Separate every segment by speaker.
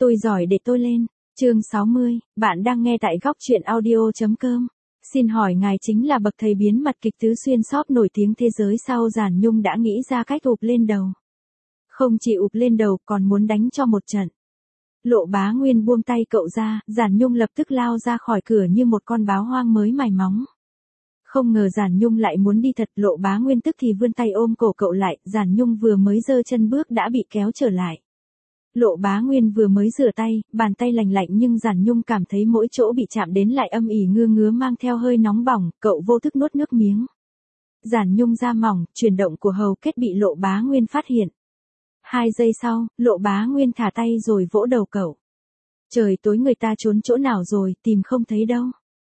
Speaker 1: Tôi giỏi để tôi lên. Chương 60, bạn đang nghe tại góc truyện audio.com. Xin hỏi ngài chính là bậc thầy biến mặt kịch tứ xuyên shop nổi tiếng thế giới sao? Giản Nhung đã nghĩ ra cách ụp lên đầu. Không chỉ ụp lên đầu còn muốn đánh cho một trận. Lộ Bá Nguyên buông tay cậu ra, Giản Nhung lập tức lao ra khỏi cửa như một con báo hoang mới mài móng. Không ngờ Giản Nhung lại muốn đi thật. Lộ Bá Nguyên tức thì vươn tay ôm cổ cậu lại, Giản Nhung vừa mới giơ chân bước đã bị kéo trở lại. Lộ Bá Nguyên vừa mới rửa tay, bàn tay lành lạnh nhưng Giản Nhung cảm thấy mỗi chỗ bị chạm đến lại âm ỉ ngứa mang theo hơi nóng bỏng, cậu vô thức nuốt nước miếng. Giản Nhung da mỏng, chuyển động của hầu kết bị Lộ Bá Nguyên phát hiện. 2 giây sau, Lộ Bá Nguyên thả tay rồi vỗ đầu cậu. Trời tối người ta trốn chỗ nào rồi, tìm không thấy đâu.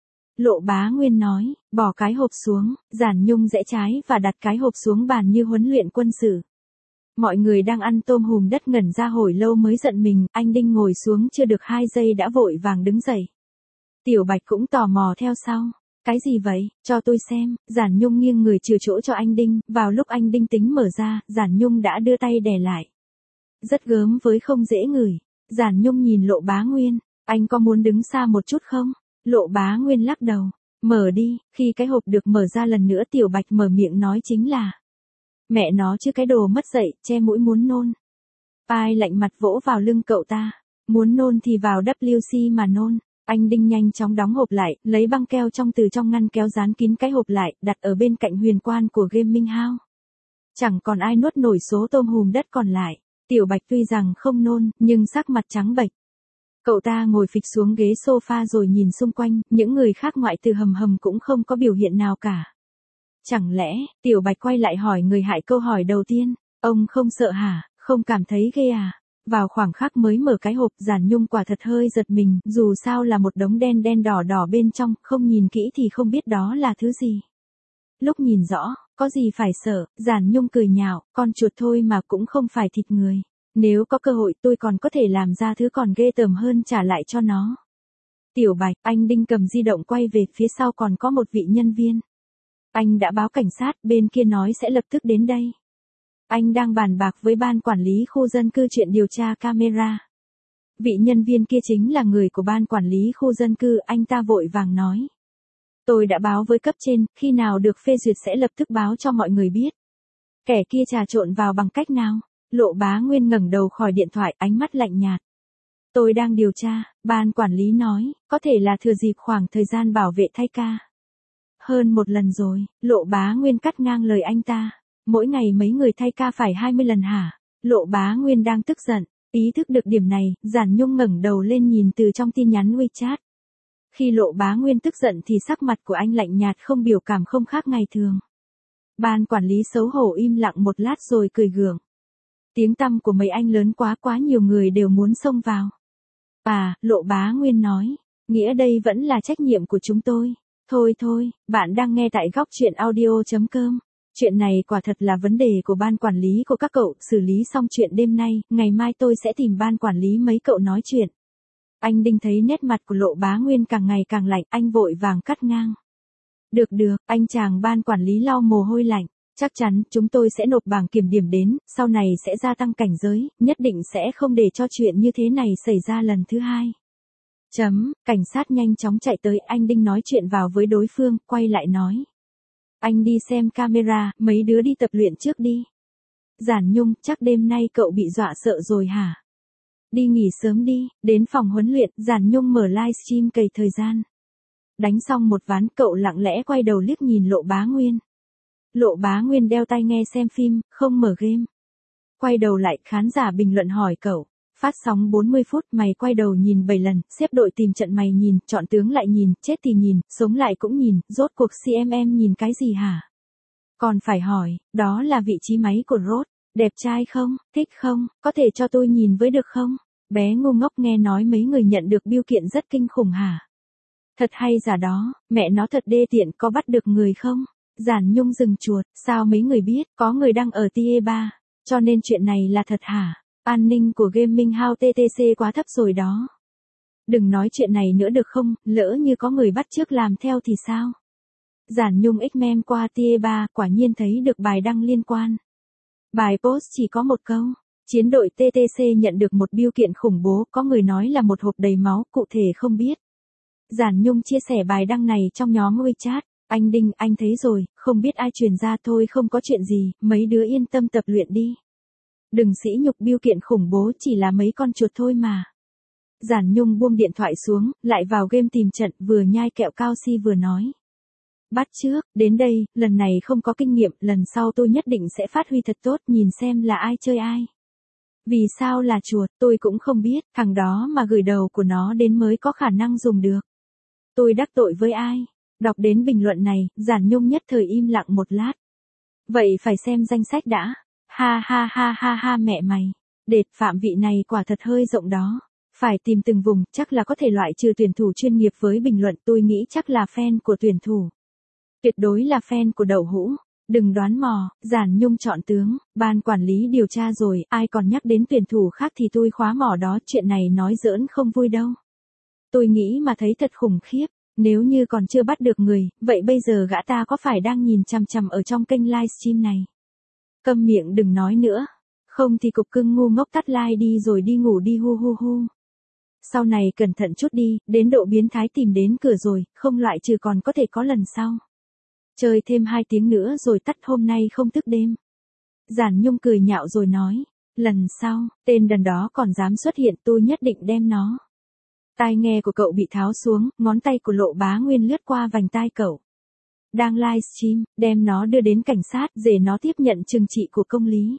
Speaker 1: Lộ Bá Nguyên nói, bỏ cái hộp xuống, Giản Nhung rẽ trái và đặt cái hộp xuống bàn như huấn luyện quân sự. Mọi người đang ăn tôm hùm đất ngẩn ra hồi lâu mới giận mình, anh Đinh ngồi xuống chưa được 2 giây đã vội vàng đứng dậy. Tiểu Bạch cũng tò mò theo sau. Cái gì vậy, cho tôi xem. Giản Nhung nghiêng người chừa chỗ cho anh Đinh, vào lúc anh Đinh tính mở ra, Giản Nhung đã đưa tay đè lại. Rất gớm với không dễ ngửi. Giản Nhung nhìn Lộ Bá Nguyên, anh có muốn đứng xa một chút không? Lộ Bá Nguyên lắc đầu, mở đi. Khi cái hộp được mở ra lần nữa Tiểu Bạch mở miệng nói chính là: mẹ nó chứ cái đồ mất dạy, che mũi muốn nôn. Pai lạnh mặt vỗ vào lưng cậu ta, muốn nôn thì vào WC mà nôn. Anh Đinh nhanh chóng đóng hộp lại, lấy băng keo từ trong ngăn kéo dán kín cái hộp lại, đặt ở bên cạnh huyền quan của Gaming House. Chẳng còn ai nuốt nổi số tôm hùm đất còn lại. Tiểu Bạch tuy rằng không nôn, nhưng sắc mặt trắng bệch. Cậu ta ngồi phịch xuống ghế sofa rồi nhìn xung quanh, những người khác ngoại trừ Hầm Hầm cũng không có biểu hiện nào cả. Chẳng lẽ, Tiểu Bạch quay lại hỏi người hại câu hỏi đầu tiên, ông không sợ hả, không cảm thấy ghê à? Vào khoảng khắc mới mở cái hộp, Giản Nhung quả thật hơi giật mình, dù sao là một đống đen đen đỏ đỏ bên trong, không nhìn kỹ thì không biết đó là thứ gì. Lúc nhìn rõ, có gì phải sợ, Giản Nhung cười nhạo, con chuột thôi mà cũng không phải thịt người. Nếu có cơ hội tôi còn có thể làm ra thứ còn ghê tởm hơn trả lại cho nó. Tiểu Bạch, anh Đinh cầm di động quay về phía sau còn có một vị nhân viên. Anh đã báo cảnh sát, bên kia nói sẽ lập tức đến đây. Anh đang bàn bạc với ban quản lý khu dân cư chuyện điều tra camera. Vị nhân viên kia chính là người của ban quản lý khu dân cư, anh ta vội vàng nói. Tôi đã báo với cấp trên, khi nào được phê duyệt sẽ lập tức báo cho mọi người biết. Kẻ kia trà trộn vào bằng cách nào? Lộ Bá Nguyên ngẩng đầu khỏi điện thoại, ánh mắt lạnh nhạt. Tôi đang điều tra, ban quản lý nói, có thể là thừa dịp khoảng thời gian bảo vệ thay ca. Hơn một lần rồi, Lộ Bá Nguyên cắt ngang lời anh ta. Mỗi ngày mấy người thay ca phải 20 lần hả? Lộ Bá Nguyên đang tức giận. Ý thức được điểm này, Giản Nhung ngẩng đầu lên nhìn từ trong tin nhắn WeChat. Khi Lộ Bá Nguyên tức giận thì sắc mặt của anh lạnh nhạt không biểu cảm không khác ngày thường. Ban quản lý xấu hổ im lặng một lát rồi cười gượng. Tiếng tăm của mấy anh lớn quá nhiều người đều muốn xông vào. À, Lộ Bá Nguyên nói, nghĩa đây vẫn là trách nhiệm của chúng tôi. Thôi, bạn đang nghe tại góc truyện audio.com. Chuyện này quả thật là vấn đề của ban quản lý của các cậu, xử lý xong chuyện đêm nay, ngày mai tôi sẽ tìm ban quản lý mấy cậu nói chuyện. Anh Đinh thấy nét mặt của Lộ Bá Nguyên càng ngày càng lạnh, anh vội vàng cắt ngang. Được, anh chàng ban quản lý lau mồ hôi lạnh. Chắc chắn, chúng tôi sẽ nộp bảng kiểm điểm đến, sau này sẽ gia tăng cảnh giới, nhất định sẽ không để cho chuyện như thế này xảy ra lần thứ hai. Cảnh sát nhanh chóng chạy tới, anh Đinh nói chuyện vào với đối phương, quay lại nói. Anh đi xem camera, mấy đứa đi tập luyện trước đi. Giản Nhung, chắc đêm nay cậu bị dọa sợ rồi hả? Đi nghỉ sớm đi, đến phòng huấn luyện, Giản Nhung mở livestream cày thời gian. Đánh xong một ván cậu lặng lẽ quay đầu liếc nhìn Lộ Bá Nguyên. Lộ Bá Nguyên đeo tai nghe xem phim, không mở game. Quay đầu lại, khán giả bình luận hỏi cậu. Phát sóng 40 phút, mày quay đầu nhìn 7 lần, xếp đội tìm trận mày nhìn, chọn tướng lại nhìn, chết thì nhìn, sống lại cũng nhìn, rốt cuộc CMM nhìn cái gì hả? Còn phải hỏi, đó là vị trí máy của Rốt, đẹp trai không, thích không, có thể cho tôi nhìn với được không? Bé ngu ngốc nghe nói mấy người nhận được bưu kiện rất kinh khủng hả? Thật hay giả đó, mẹ nó thật đê tiện, có bắt được người không? Giản Nhung dừng chuột, sao mấy người biết, có người đang ở tier 3, cho nên chuyện này là thật hả? An ninh của Gaming House TTC quá thấp rồi đó. Đừng nói chuyện này nữa được không, lỡ như có người bắt chước làm theo thì sao? Giản Nhung X-mem qua tier 3, quả nhiên thấy được bài đăng liên quan. Bài post chỉ có một câu, Chiến đội TTC nhận được một bưu kiện khủng bố, có người nói là một hộp đầy máu, cụ thể không biết. Giản Nhung chia sẻ bài đăng này trong nhóm WeChat. Anh Đinh, anh thấy rồi, không biết ai truyền ra thôi, không có chuyện gì, mấy đứa yên tâm tập luyện đi. Đừng sỉ nhục, bưu kiện khủng bố chỉ là mấy con chuột thôi mà. Giản Nhung buông điện thoại xuống, lại vào game tìm trận, vừa nhai kẹo cao si vừa nói. Bắt trước, đến đây, lần này không có kinh nghiệm, lần sau tôi nhất định sẽ phát huy thật tốt, nhìn xem là ai chơi ai. Vì sao là chuột, tôi cũng không biết, thằng đó mà gửi đầu của nó đến mới có khả năng dùng được. Tôi đắc tội với ai? Đọc đến bình luận này, Giản Nhung nhất thời im lặng một lát. Vậy phải xem danh sách đã. Ha ha ha ha ha, mẹ mày. Đệt, phạm vị này quả thật hơi rộng đó. Phải tìm từng vùng, chắc là có thể loại trừ tuyển thủ chuyên nghiệp với bình luận, tôi nghĩ chắc là fan của tuyển thủ. Tuyệt đối là fan của đậu hũ. Đừng đoán mò, Giản Nhung chọn tướng, ban quản lý điều tra rồi, ai còn nhắc đến tuyển thủ khác thì tôi khóa mỏ đó, chuyện này nói giỡn không vui đâu. Tôi nghĩ mà thấy thật khủng khiếp, nếu như còn chưa bắt được người, vậy bây giờ gã ta có phải đang nhìn chằm chằm ở trong kênh livestream này? Câm miệng đừng nói nữa, không thì cục cưng ngu ngốc tắt like đi rồi đi ngủ đi hu hu hu. Sau này cẩn thận chút đi, đến độ biến thái tìm đến cửa rồi, không loại trừ còn có thể có lần sau. Chơi thêm 2 tiếng nữa rồi tắt, hôm nay không thức đêm. Giản Nhung cười nhạo rồi nói, lần sau, tên đần đó còn dám xuất hiện tôi nhất định đem nó. Tai nghe của cậu bị tháo xuống, ngón tay của Lộ Bá Nguyên lướt qua vành tai cậu. Đang livestream, đem nó đưa đến cảnh sát, để nó tiếp nhận trừng trị của công lý.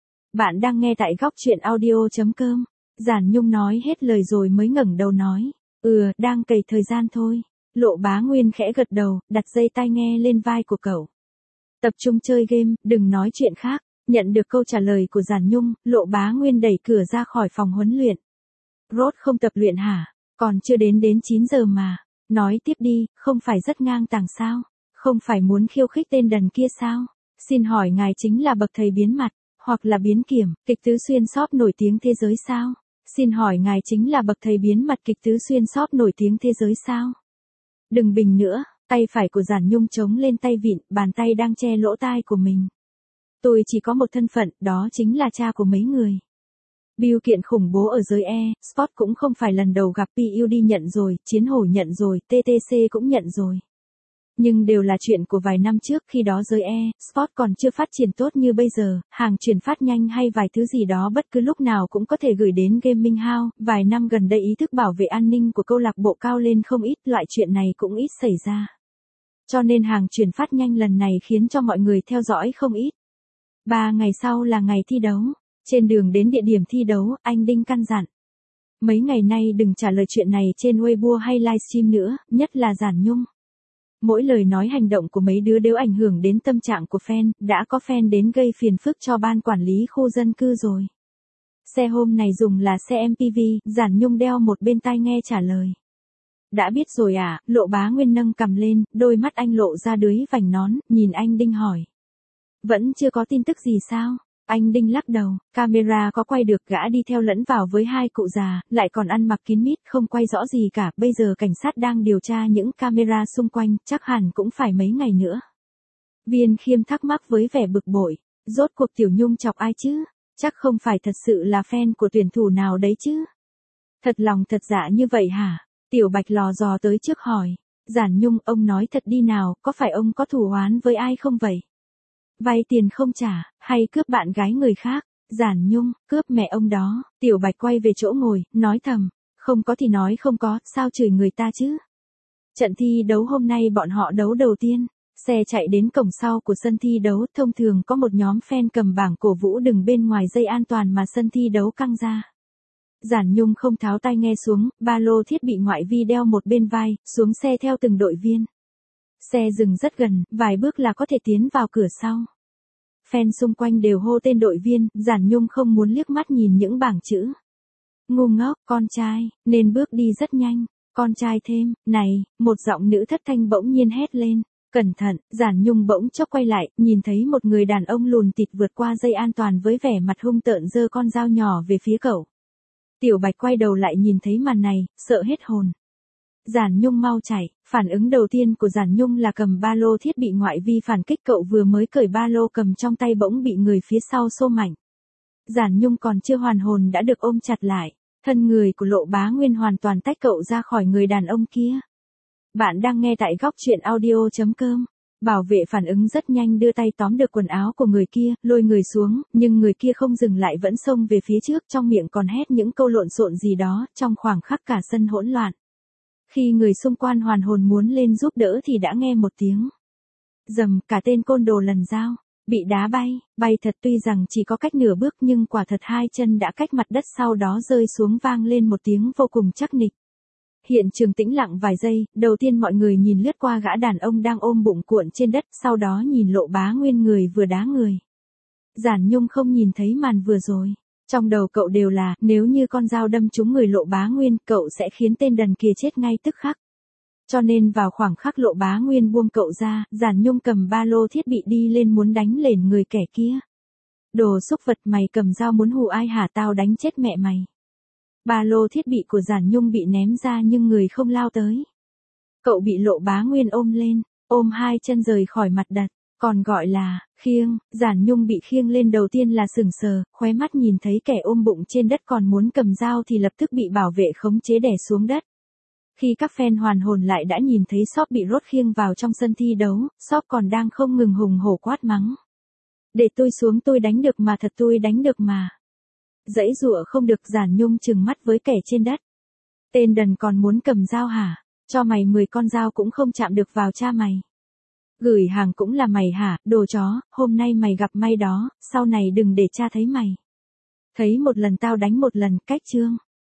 Speaker 1: Bạn đang nghe tại góc truyện audio.com. Giản Nhung nói hết lời rồi mới ngẩng đầu nói, đang cày thời gian thôi. Lộ Bá Nguyên khẽ gật đầu, đặt dây tai nghe lên vai của cậu. Tập trung chơi game, đừng nói chuyện khác. Nhận được câu trả lời của Giản Nhung, Lộ Bá Nguyên đẩy cửa ra khỏi phòng huấn luyện. Rốt không tập luyện hả? Còn chưa đến 9 giờ mà. Nói tiếp đi, không phải rất ngang tàng sao? Không phải muốn khiêu khích tên đần kia sao? Xin hỏi ngài chính là bậc thầy biến mặt, hoặc là biến kiểm, kịch tứ xuyên shop nổi tiếng thế giới sao? Xin hỏi ngài chính là bậc thầy biến mặt kịch tứ xuyên shop nổi tiếng thế giới sao? Đừng bình nữa, tay phải của Giản Nhung chống lên tay vịn, bàn tay đang che lỗ tai của mình. Tôi chỉ có một thân phận, đó chính là cha của mấy người. Bưu kiện khủng bố ở giới e-sport cũng không phải lần đầu gặp, PUD nhận rồi, Chiến Hổ nhận rồi, TTC cũng nhận rồi. Nhưng đều là chuyện của vài năm trước, khi đó giới e-sport còn chưa phát triển tốt như bây giờ, hàng chuyển phát nhanh hay vài thứ gì đó bất cứ lúc nào cũng có thể gửi đến gaming house. Vài năm gần đây ý thức bảo vệ an ninh của câu lạc bộ cao lên không ít, loại chuyện này cũng ít xảy ra. Cho nên hàng chuyển phát nhanh lần này khiến cho mọi người theo dõi không ít. 3 ngày sau là ngày thi đấu. Trên đường đến địa điểm thi đấu, anh Đinh căn dặn. Mấy ngày nay đừng trả lời chuyện này trên Weibo hay livestream nữa, nhất là Giản Nhung. Mỗi lời nói hành động của mấy đứa đều ảnh hưởng đến tâm trạng của fan, đã có fan đến gây phiền phức cho ban quản lý khu dân cư rồi. Xe hôm này dùng là xe MPV, Giản Nhung đeo một bên tai nghe trả lời. Đã biết rồi à, Lộ Bá Nguyên nâng cằm lên, đôi mắt anh lộ ra dưới vành nón, nhìn anh Đinh hỏi. Vẫn chưa có tin tức gì sao? Anh Đinh lắc đầu, camera có quay được, gã đi theo lẫn vào với 2 cụ già, lại còn ăn mặc kín mít, không quay rõ gì cả, bây giờ cảnh sát đang điều tra những camera xung quanh, chắc hẳn cũng phải mấy ngày nữa. Viên Khiêm thắc mắc với vẻ bực bội, rốt cuộc Tiểu Nhung chọc ai chứ? Chắc không phải thật sự là fan của tuyển thủ nào đấy chứ? Thật lòng thật dạ như vậy hả? Tiểu Bạch lò dò tới trước hỏi, Giản Nhung, ông nói thật đi nào, có phải ông có thù oán với ai không vậy? Vay tiền không trả, hay cướp bạn gái người khác? Giản Nhung, cướp mẹ ông đó. Tiểu Bạch quay về chỗ ngồi, nói thầm, không có thì nói không có, sao chửi người ta chứ? Trận thi đấu hôm nay bọn họ đấu đầu tiên, xe chạy đến cổng sau của sân thi đấu, thông thường có một nhóm fan cầm bảng cổ vũ đứng bên ngoài dây an toàn mà sân thi đấu căng ra. Giản Nhung không tháo tai nghe xuống, ba lô thiết bị ngoại vi đeo một bên vai, xuống xe theo từng đội viên. Xe dừng rất gần, vài bước là có thể tiến vào cửa sau. Fan xung quanh đều hô tên đội viên, Giản Nhung không muốn liếc mắt nhìn những bảng chữ. Ngu ngốc, con trai, nên bước đi rất nhanh. Con trai thêm, này, một giọng nữ thất thanh bỗng nhiên hét lên. Cẩn thận, Giản Nhung bỗng chốc quay lại, nhìn thấy một người đàn ông lùn tịt vượt qua dây an toàn với vẻ mặt hung tợn giơ con dao nhỏ về phía cậu. Tiểu Bạch quay đầu lại nhìn thấy màn này, sợ hết hồn. Giản Nhung mau chạy, phản ứng đầu tiên của Giản Nhung là cầm ba lô thiết bị ngoại vi phản kích, cậu vừa mới cởi ba lô cầm trong tay bỗng bị người phía sau xô mạnh. Giản Nhung còn chưa hoàn hồn đã được ôm chặt lại, thân người của Lộ Bá Nguyên hoàn toàn tách cậu ra khỏi người đàn ông kia. Bạn đang nghe tại góc truyện audio.com. Bảo vệ phản ứng rất nhanh đưa tay tóm được quần áo của người kia, lôi người xuống, nhưng người kia không dừng lại vẫn xông về phía trước, trong miệng còn hét những câu lộn xộn gì đó, trong khoảng khắc cả sân hỗn loạn. Khi người xung quanh hoàn hồn muốn lên giúp đỡ thì đã nghe một tiếng rầm, cả tên côn đồ lần dao bị đá bay thật, tuy rằng chỉ có cách nửa bước nhưng quả thật hai chân đã cách mặt đất, sau đó rơi xuống vang lên một tiếng vô cùng chắc nịch. Hiện trường tĩnh lặng vài giây, đầu tiên mọi người nhìn lướt qua gã đàn ông đang ôm bụng cuộn trên đất, sau đó nhìn Lộ Bá Nguyên người vừa đá người. Giản Nhung không nhìn thấy màn vừa rồi. Trong đầu cậu đều là, nếu như con dao đâm trúng người Lộ Bá Nguyên, cậu sẽ khiến tên đần kia chết ngay tức khắc. Cho nên vào khoảng khắc Lộ Bá Nguyên buông cậu ra, Giản Nhung cầm ba lô thiết bị đi lên muốn đánh lên người kẻ kia. Đồ xúc vật, mày cầm dao muốn hù ai hả, tao đánh chết mẹ mày. Ba lô thiết bị của Giản Nhung bị ném ra nhưng người không lao tới. Cậu bị Lộ Bá Nguyên ôm lên, ôm hai chân rời khỏi mặt đất, còn gọi là khiêng. Giản Nhung bị khiêng lên đầu tiên là sững sờ, khóe mắt nhìn thấy kẻ ôm bụng trên đất còn muốn cầm dao thì lập tức bị bảo vệ khống chế đè xuống đất. Khi các fan hoàn hồn lại đã nhìn thấy Shop bị rốt khiêng vào trong sân thi đấu, Shop còn đang không ngừng hùng hổ quát mắng. Để tôi xuống, tôi đánh được mà, thật tôi đánh được mà. Giãy giụa không được, Giản Nhung trừng mắt với kẻ trên đất. Tên đần còn muốn cầm dao hả? Cho mày 10 con dao cũng không chạm được vào cha mày. Gửi hàng cũng là mày hả, đồ chó, hôm nay mày gặp may đó, sau này đừng để cha thấy mày. Thấy một lần tao đánh một lần, cách chương.